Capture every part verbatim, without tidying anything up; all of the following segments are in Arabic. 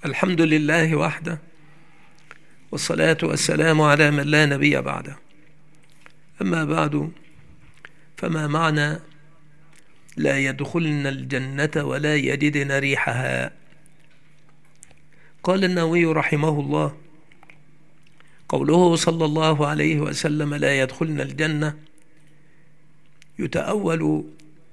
الحمد لله وحده، والصلاة والسلام على من لا نبي بعده. أما بعد، فما معنى لا يدخلن الجنة ولا يجدن ريحها؟ قال النووي رحمه الله: قوله صلى الله عليه وسلم لا يدخلن الجنة يتأول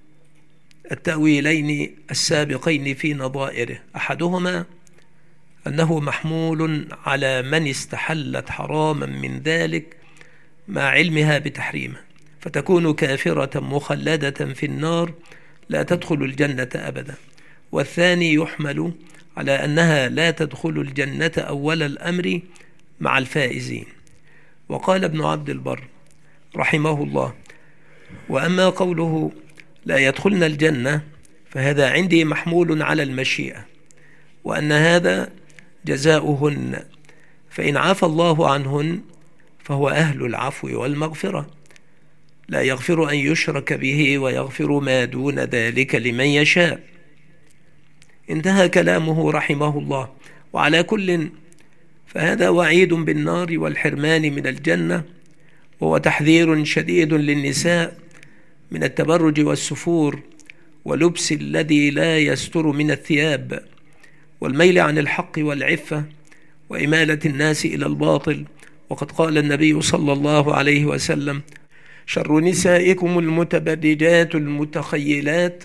التأويلين السابقين في نظائره. أحدهما أنه محمول على من استحلت حراما من ذلك مع علمها بتحريمه، فتكون كافرة مخلدة في النار لا تدخل الجنة أبدا. والثاني يحمل على أنها لا تدخل الجنة أول الأمر مع الفائزين. وقال ابن عبد البر رحمه الله: وأما قوله لا يدخلن الجنة فهذا عندي محمول على المشيئة، وأن هذا جزاؤهن، فإن عفى الله عنهن فهو أهل العفو والمغفرة، لا يغفر أن يشرك به ويغفر ما دون ذلك لمن يشاء. انتهى كلامه رحمه الله. وعلى كل فهذا وعيد بالنار والحرمان من الجنة، وهو تحذير شديد للنساء من التبرج والسفور ولبس الذي لا يستر من الثياب، والميل عن الحق والعفة، وإمالة الناس إلى الباطل. وقد قال النبي صلى الله عليه وسلم: شر نسائكم المتبرجات المتخيلات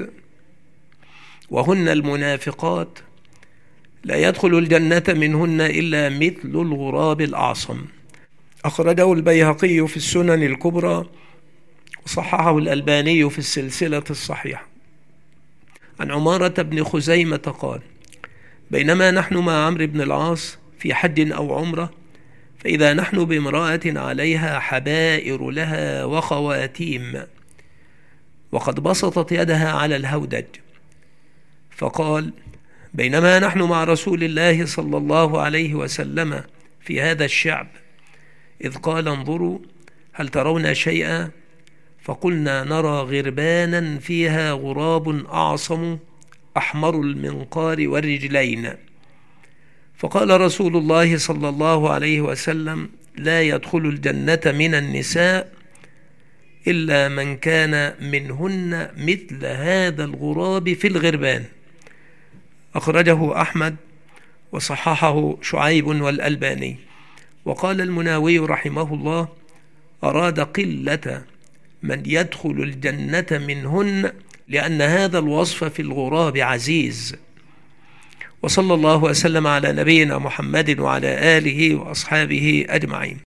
وهن المنافقات، لا يدخل الجنة منهن إلا مثل الغراب الأعصم. أخرجه البيهقي في السنن الكبرى، وصححه الألباني في السلسلة الصحيحة. عن عمارة بن خزيمة قال: بينما نحن مع عمرو بن العاص في حج أو عمرة، فإذا نحن بامرأة عليها حبائر لها وخواتيم، وقد بسطت يدها على الهودج، فقال: بينما نحن مع رسول الله صلى الله عليه وسلم في هذا الشعب، إذ قال: انظروا هل ترون شيئا؟ فقلنا: نرى غربانا فيها غراب أعصم أحمر المنقار والرجلين. فقال رسول الله صلى الله عليه وسلم: لا يدخل الجنة من النساء إلا من كان منهن مثل هذا الغراب في الغربان. أخرجه أحمد وصححه شعيب والألباني. وقال المناوي رحمه الله: أراد قلة من يدخل الجنة منهن، لأن هذا الوصف في الغراب عزيز. وصلى الله وسلم على نبينا محمد وعلى آله وأصحابه أجمعين.